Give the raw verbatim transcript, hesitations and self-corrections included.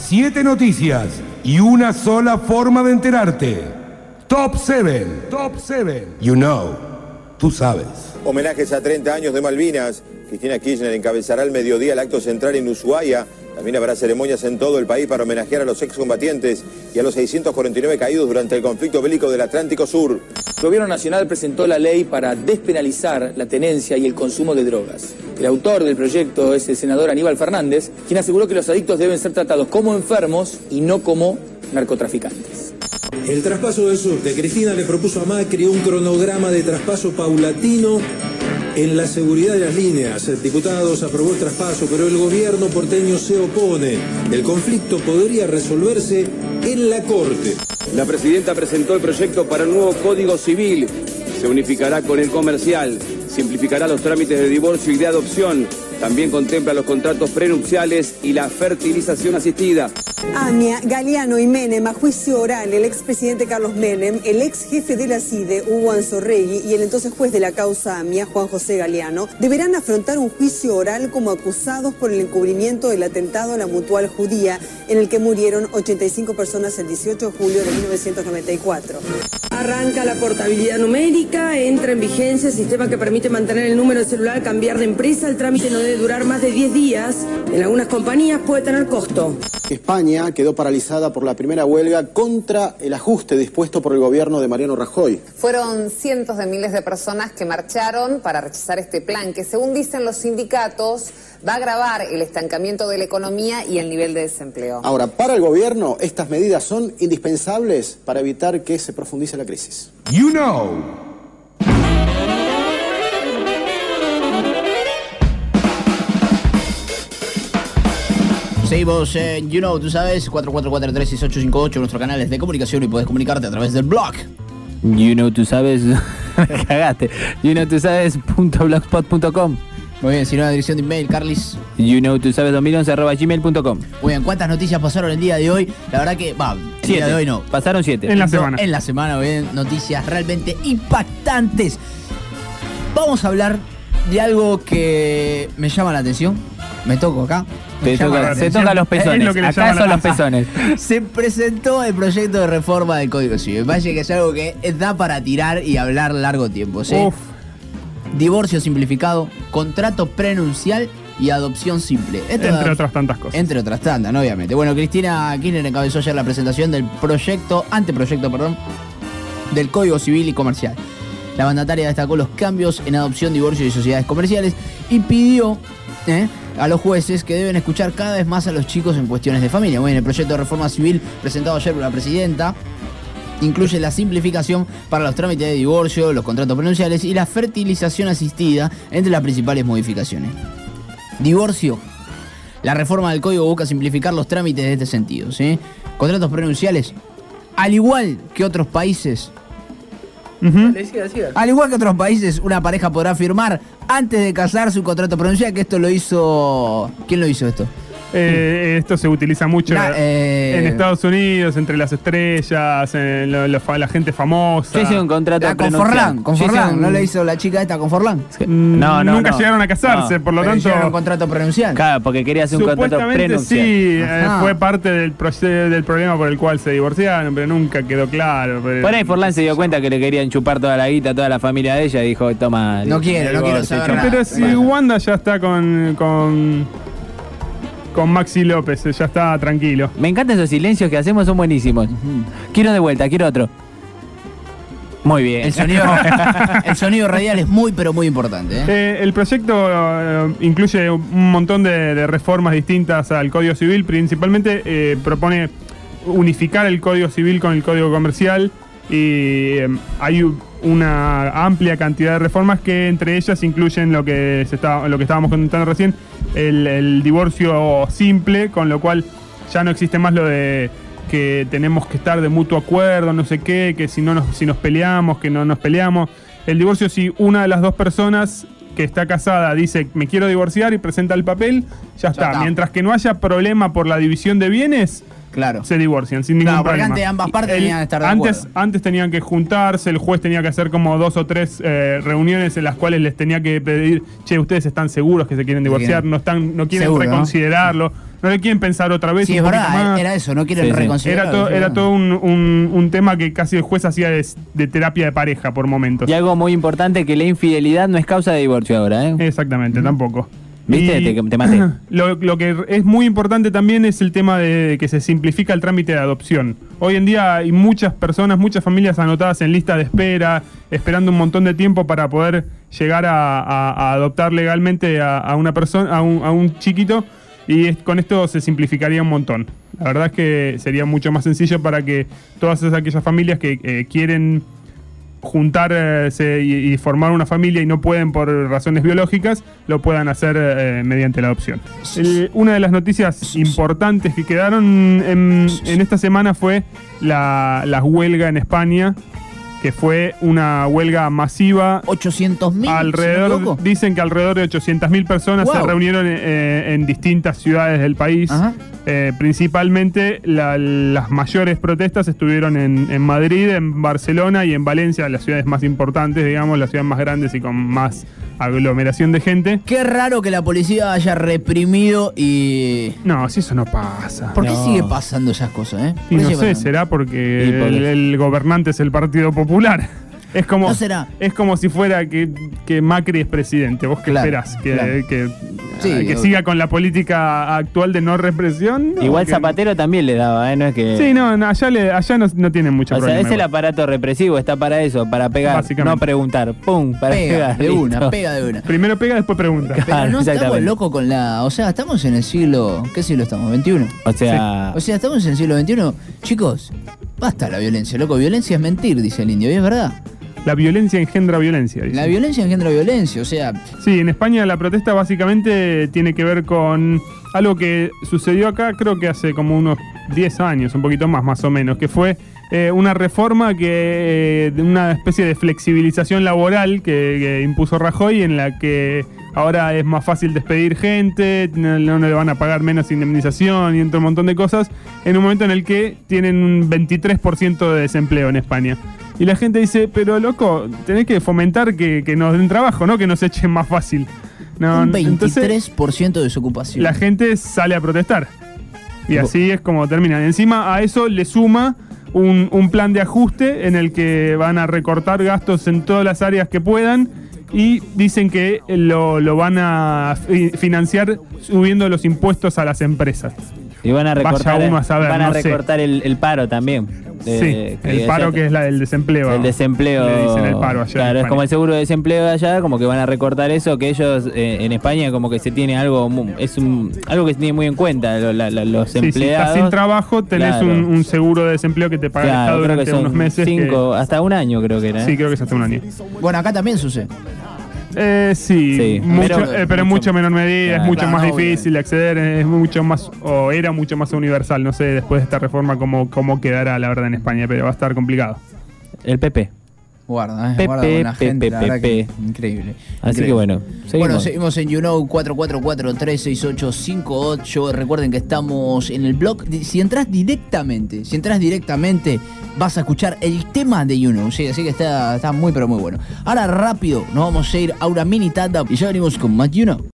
Siete noticias y una sola forma de enterarte. Top siete. Top siete. You know. Tú sabes. Homenajes a treinta años de Malvinas. Cristina Kirchner encabezará al mediodía el acto central en Ushuaia. También habrá ceremonias en todo el país para homenajear a los excombatientes y a los seiscientos cuarenta y nueve caídos durante el conflicto bélico del Atlántico Sur. El Gobierno Nacional presentó la ley para despenalizar la tenencia y el consumo de drogas. El autor del proyecto es el senador Aníbal Fernández, quien aseguró que los adictos deben ser tratados como enfermos y no como narcotraficantes. El traspaso del sur, que Cristina le propuso a Macri un cronograma de traspaso paulatino en la seguridad de las líneas. Diputados aprobó el traspaso, pero el gobierno porteño se opone. El conflicto podría resolverse en la Corte. La presidenta presentó el proyecto para un nuevo Código Civil. Se unificará con el comercial, simplificará los trámites de divorcio y de adopción. También contempla los contratos prenupciales y la fertilización asistida. AMIA, Galeano y Menem a juicio oral. El expresidente Carlos Menem, el ex jefe de la CIDE, Hugo Anzorregui, y el entonces juez de la causa AMIA, Juan José Galeano, deberán afrontar un juicio oral como acusados por el encubrimiento del atentado a la Mutual Judía, en el que murieron ochenta y cinco personas el dieciocho de julio de mil novecientos noventa y cuatro. Arranca la portabilidad numérica, entra en vigencia el sistema que permite mantener el número de celular, cambiar de empresa. El trámite no debe durar más de diez días. En algunas compañías puede tener costo. España quedó paralizada por la primera huelga contra el ajuste dispuesto por el gobierno de Mariano Rajoy. Fueron cientos de miles de personas que marcharon para rechazar este plan que, según dicen los sindicatos, va a agravar el estancamiento de la economía y el nivel de desempleo. Ahora, para el gobierno, estas medidas son indispensables para evitar que se profundice la crisis. You know. Seguimos en You Know, tú sabes, cuatro cuatro cuatro, tres seis ocho cinco ocho, nuestros canales de comunicación, y puedes comunicarte a través del blog. You Know, tú sabes, cagaste. You Know, tú sabes, punto blogspot punto com. Muy bien, si no, la dirección de email, Carlis. You Know, tú sabes, dos mil once arroba gmail punto com. Muy bien, ¿cuántas noticias pasaron el día de hoy? La verdad que, va, el día de hoy no. Pasaron siete. En la semana. En la semana, bien, noticias realmente impactantes. Vamos a hablar de algo que me llama la atención. Me toco acá. Te toca, se toca los pezones. Acá son los pezones. Se presentó el proyecto de reforma del Código Civil. Me parece que es algo que da para tirar y hablar largo tiempo, ¿sí? Uf. Divorcio simplificado, contrato prenupcial y adopción simple. Esto entre da, otras tantas cosas. Entre otras tantas, ¿no? Obviamente. Bueno, Cristina Kirchner encabezó ayer la presentación del proyecto, anteproyecto, perdón, del Código Civil y Comercial. La mandataria destacó los cambios en adopción, divorcio y sociedades comerciales y pidió ¿eh? a los jueces que deben escuchar cada vez más a los chicos en cuestiones de familia. Muy bien, el proyecto de reforma civil presentado ayer por la presidenta incluye la simplificación para los trámites de divorcio, los contratos prenupciales y la fertilización asistida entre las principales modificaciones. Divorcio. La reforma del código busca simplificar los trámites de este sentido, ¿sí? Contratos prenupciales, al igual que otros países, Uh-huh. al igual que otros países, una pareja podrá firmar antes de casarse un contrato prenupcial, que esto lo hizo... ¿Quién lo hizo esto? Eh, esto se utiliza mucho Nah, eh... en Estados Unidos, entre las estrellas, en lo, lo, la gente famosa. Yo hice un contrato ah, con Forlán, con Forlán. Un... ¿No le hizo la chica esta con Forlán? No, no, Nunca no. llegaron a casarse, no, por lo pero tanto... un contrato prenupcial. Claro, porque quería hacer un contrato prenupcial. Sí, eh, fue parte del, del problema por el cual se divorciaron, pero nunca quedó claro. Pero... Por ahí Forlán se dio cuenta que le querían chupar toda la guita a toda la familia de ella y dijo, toma... No quiero, no quiero saber nada. Pero si bueno. Wanda ya está con... con... Con Maxi López, ya está tranquilo. Me encantan esos silencios que hacemos, son buenísimos. Uh-huh. Quiero de vuelta, quiero otro. Muy bien. El sonido, el sonido radial es muy, pero muy importante. ¿eh? Eh, el proyecto eh, incluye un montón de, de reformas distintas al Código Civil. Principalmente eh, propone unificar el Código Civil con el Código Comercial. Y eh, hay una amplia cantidad de reformas que entre ellas incluyen lo que, se está, lo que estábamos comentando recién, el, el divorcio simple, con lo cual ya no existe más lo de que tenemos que estar de mutuo acuerdo, no sé qué, que si no nos, si nos peleamos, que no nos peleamos. El divorcio, si una de las dos personas que está casada dice me quiero divorciar y presenta el papel, ya, ya está. está. Mientras que no haya problema por la división de bienes, Claro. se divorcian sin ningún Claro, porque problema. antes ambas partes El- tenían que estar de antes, acuerdo. antes tenían que juntarse, el juez tenía que hacer como dos o tres eh, reuniones en las cuales les tenía que pedir, che, ustedes están seguros que se quieren divorciar, quieren. no están, no quieren Seguro, ¿no? reconsiderarlo, ¿no? le quieren pensar otra vez. Sí, un es poquito verdad, más. era eso, no quieren Sí, sí. reconsiderar. Era todo, era todo un, un- un tema que casi el juez hacía de, de terapia de pareja por momentos. Y algo muy importante, que la infidelidad no es causa de divorcio ahora, ¿eh? Exactamente, tampoco. ¿Viste? Y Te, te maté. Lo, lo que es muy importante también es el tema de que se simplifica el trámite de adopción. Hoy en día hay muchas personas, muchas familias anotadas en lista de espera, esperando un montón de tiempo para poder llegar a, a- a adoptar legalmente a, a una persona, a un, a un chiquito, y es- con esto se simplificaría un montón. La verdad es que sería mucho más sencillo para que todas esas, aquellas familias que eh, quieren juntarse y, y formar una familia y no pueden por razones biológicas, lo puedan hacer eh, mediante la adopción. El- una de las noticias importantes que quedaron en, en esta semana fue la, la huelga en España, que fue una huelga masiva. ochocientos mil. Alrededor, dicen que alrededor de ochocientas mil personas se Wow. reunieron eh, en distintas ciudades del país. Ajá. Eh, principalmente la- las mayores protestas estuvieron en, en Madrid, en Barcelona y en Valencia, las ciudades más importantes, digamos, las ciudades más grandes y con más aglomeración de gente. Qué raro que la policía haya reprimido y... No, si eso no pasa. ¿Por qué No. sigue pasando esas cosas, eh? Y ¿Por qué no sigue sé, pasando? será porque Y porque- el, el gobernante es el Partido Popular. Es como, No será. es como si fuera que, que Macri es presidente. ¿Vos qué Claro, esperás? ¿Que, claro. que, Sí, ah, que obvio. siga con la política actual de no represión? No, Igual que- Zapatero también le daba, ¿eh? No es que... Sí, no, no, allá, le- allá no, no tienen mucho O sea, problema. es el igual. aparato represivo, está para eso, para pegar, Básicamente. no preguntar. ¡Pum! Para Pega, pegar. de una, listo. pega de una. Primero pega, después pregunta. Pero Claro, no estamos exactamente. locos con la... O sea, estamos en el siglo... ¿Qué siglo estamos? ¿veintiuno? O sea, O sea, estamos en el siglo veintiuno. Chicos, basta la violencia, loco. Violencia es mentir, dice el indio. Y es verdad. La violencia engendra violencia. dice. La violencia engendra violencia. O sea, Sí, en España la protesta básicamente tiene que ver con algo que sucedió acá, creo que hace como unos diez años, un poquito más más o menos, que fue eh, una reforma que, eh, de una especie de flexibilización laboral que, que impuso Rajoy, en la que ahora es más fácil despedir gente, no, no le van a pagar menos indemnización y entre un montón de cosas, en un momento en el que tienen un veintitrés por ciento de desempleo en España. Y la gente dice, pero loco, tenés que fomentar que, que nos den trabajo, ¿no? Que nos echen más fácil. No, un entonces veintitrés por ciento de desocupación. la gente sale a protestar. Y así es como terminan. Encima a eso le suma un, un plan de ajuste en el que van a recortar gastos en todas las áreas que puedan y dicen que lo, lo van a fi- financiar subiendo los impuestos a las empresas. y van a Vaya recortar, uno a saber, van a no sé. recortar el, el paro también. De- Sí, que el paro ya- que es la del desempleo. El desempleo. Le dicen el paro allá. en Claro, es España. como el seguro de desempleo de allá, como que van a recortar eso, que ellos eh, en España como que se tiene algo, mu- es un, algo que se tiene muy en cuenta, lo- la- la- los Sí, si empleados. estás sin trabajo, tenés Claro. un, un seguro de desempleo que te paga Claro, el Estado creo que durante son unos meses. que- cinco, hasta un año creo que era. ¿eh? Sí, creo que es hasta un año. Bueno, acá también sucede. Eh, sí, Sí, mucho, pero- eh, pero en mucho menor medida, Claro. es mucho Claro, más no, difícil de acceder, es mucho más, o era mucho más universal. No sé después de esta reforma cómo, cómo quedará la verdad en España, pero va a estar complicado. El P P. Guarda, eh, Pepe, guarda con la gente, Pepe, la verdad que Pepe. increíble. Así increíble. que bueno, seguimos. Bueno, seguimos en You Know cuatro cuatro cuatro, tres seis ocho, cinco ocho. Recuerden que estamos en el blog. Di- Si entras directamente, si entras directamente, vas a escuchar el tema de You Know. Sí, así que está, está muy pero muy bueno. Ahora rápido, nos vamos a ir a una mini tanda y ya venimos con más You Know.